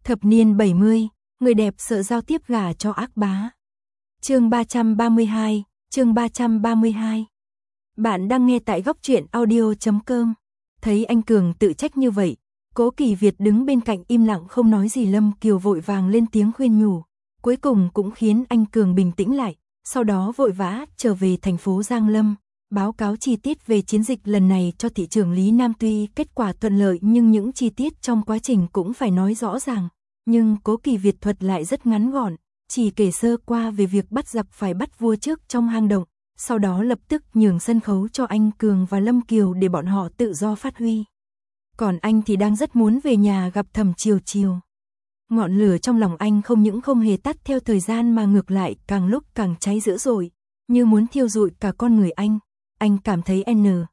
Thập niên 70, người đẹp sợ giao tiếp gả cho ác bá. Chương 332, chương 332. Bạn đang nghe tại góc truyện audio.com. Thấy anh Cường tự trách như vậy, Cố Kỳ Việt đứng bên cạnh im lặng không nói gì. Lâm Kiều vội vàng lên tiếng khuyên nhủ, cuối cùng cũng khiến anh Cường bình tĩnh lại, sau đó vội vã trở về thành phố Giang Lâm, báo cáo chi tiết về chiến dịch lần này cho thị trưởng Lý Nam. Tuy kết quả thuận lợi nhưng những chi tiết trong quá trình cũng phải nói rõ ràng, nhưng Cố Kỳ Việt thuật lại rất ngắn gọn, chỉ kể sơ qua về việc bắt giặc phải bắt vua trước trong hang động, sau đó lập tức nhường sân khấu cho anh Cường và Lâm Kiều để bọn họ tự do phát huy. Còn anh thì đang rất muốn về nhà gặp Thẩm Chiều Chiều. Ngọn lửa trong lòng anh không những không hề tắt theo thời gian mà ngược lại càng lúc càng cháy dữ dội, như muốn thiêu rụi cả con người anh. Anh cảm thấy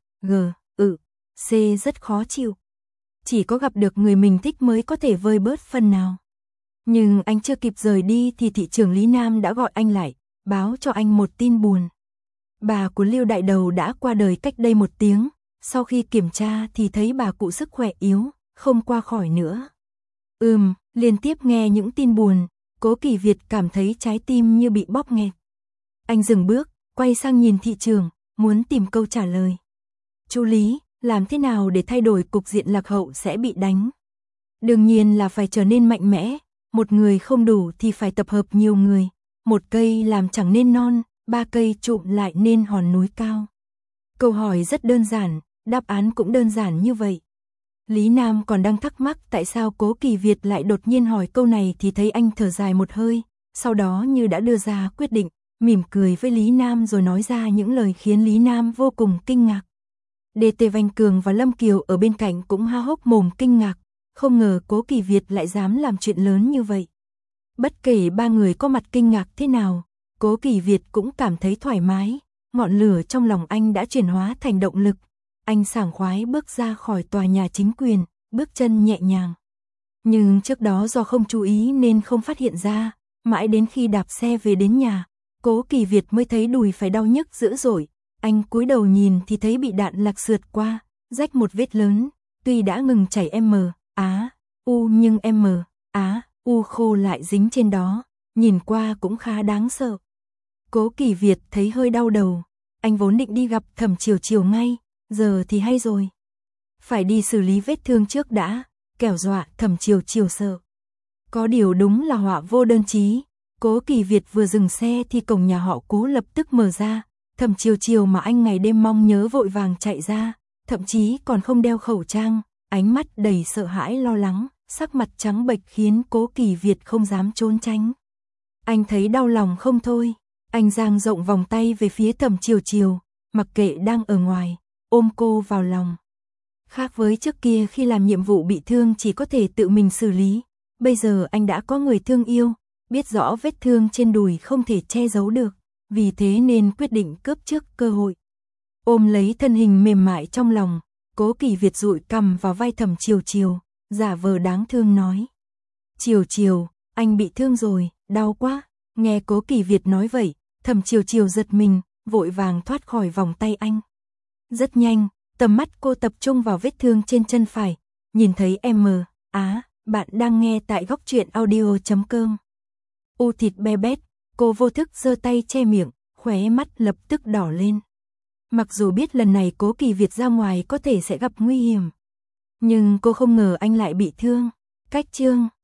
C rất khó chịu. Chỉ có gặp được người mình thích mới có thể vơi bớt phần nào. Nhưng anh chưa kịp rời đi thì thị trưởng Lý Nam đã gọi anh lại, báo cho anh một tin buồn. Bà của Lưu Đại Đầu đã qua đời cách đây 1 tiếng, sau khi kiểm tra thì thấy bà cụ sức khỏe yếu, không qua khỏi nữa. Liên tiếp nghe những tin buồn, Cố Kỳ Việt cảm thấy trái tim như bị bóp nghẹt. Anh dừng bước, quay sang nhìn thị trưởng, muốn tìm câu trả lời. Chú Lý, làm thế nào để thay đổi cục diện lạc hậu sẽ bị đánh? Đương nhiên là phải trở nên mạnh mẽ, một người không đủ thì phải tập hợp nhiều người, 1 cây làm chẳng nên non, 3 cây trụm lại nên hòn núi cao. Câu hỏi rất đơn giản, đáp án cũng đơn giản như vậy. Lý Nam còn đang thắc mắc tại sao Cố Kỳ Việt lại đột nhiên hỏi câu này thì thấy anh thở dài một hơi, sau đó như đã đưa ra quyết định, mỉm cười với Lý Nam rồi nói ra những lời khiến Lý Nam vô cùng kinh ngạc. DT Vanh Cường và Lâm Kiều ở bên cạnh cũng há hốc mồm kinh ngạc, không ngờ Cố Kỳ Việt lại dám làm chuyện lớn như vậy. Bất kể 3 người có mặt kinh ngạc thế nào, Cố Kỳ Việt cũng cảm thấy thoải mái, ngọn lửa trong lòng anh đã chuyển hóa thành động lực. Anh sảng khoái bước ra khỏi tòa nhà chính quyền, bước chân nhẹ nhàng. Nhưng trước đó do không chú ý nên không phát hiện ra, mãi đến khi đạp xe về đến nhà, Cố Kỳ Việt mới thấy đùi phải đau nhức dữ dội. Anh cúi đầu nhìn thì thấy bị đạn lạc sượt qua, rách một vết lớn, tuy đã ngừng chảy nhưng U khô lại dính trên đó, nhìn qua cũng khá đáng sợ. Cố Kỳ Việt thấy hơi đau đầu, anh vốn định đi gặp Thẩm Chiều Chiều ngay, giờ thì hay rồi. Phải đi xử lý vết thương trước đã, kẻo dọa Thẩm Chiều Chiều sợ. Có điều đúng là họa vô đơn chí, Cố Kỳ Việt vừa dừng xe thì cổng nhà họ Cố lập tức mở ra, Thẩm Chiều Chiều mà anh ngày đêm mong nhớ vội vàng chạy ra, thậm chí còn không đeo khẩu trang, ánh mắt đầy sợ hãi lo lắng, sắc mặt trắng bệch khiến Cố Kỳ Việt không dám trốn tránh. Anh thấy đau lòng không thôi, anh dang rộng vòng tay về phía Thẩm Chiều Chiều, mặc kệ đang ở ngoài, ôm cô vào lòng. Khác với trước kia khi làm nhiệm vụ bị thương chỉ có thể tự mình xử lý, bây giờ anh đã có người thương yêu, biết rõ vết thương trên đùi không thể che giấu được, vì thế nên quyết định cướp trước cơ hội. Ôm lấy thân hình mềm mại trong lòng, Cố Kỳ Việt dụi cằm vào vai Thẩm Chiều Chiều, giả vờ đáng thương nói. Chiều Chiều, anh bị thương rồi, đau quá. Nghe Cố Kỳ Việt nói vậy, Thẩm Chiều Chiều giật mình, vội vàng thoát khỏi vòng tay anh. Rất nhanh, tầm mắt cô tập trung vào vết thương trên chân phải, nhìn thấy bạn đang nghe tại góc truyện audio.com. U thịt be bét, cô vô thức giơ tay che miệng, khóe mắt lập tức đỏ lên. Mặc dù biết lần này Cố Kỳ Việt ra ngoài có thể sẽ gặp nguy hiểm, nhưng cô không ngờ anh lại bị thương. Cách chương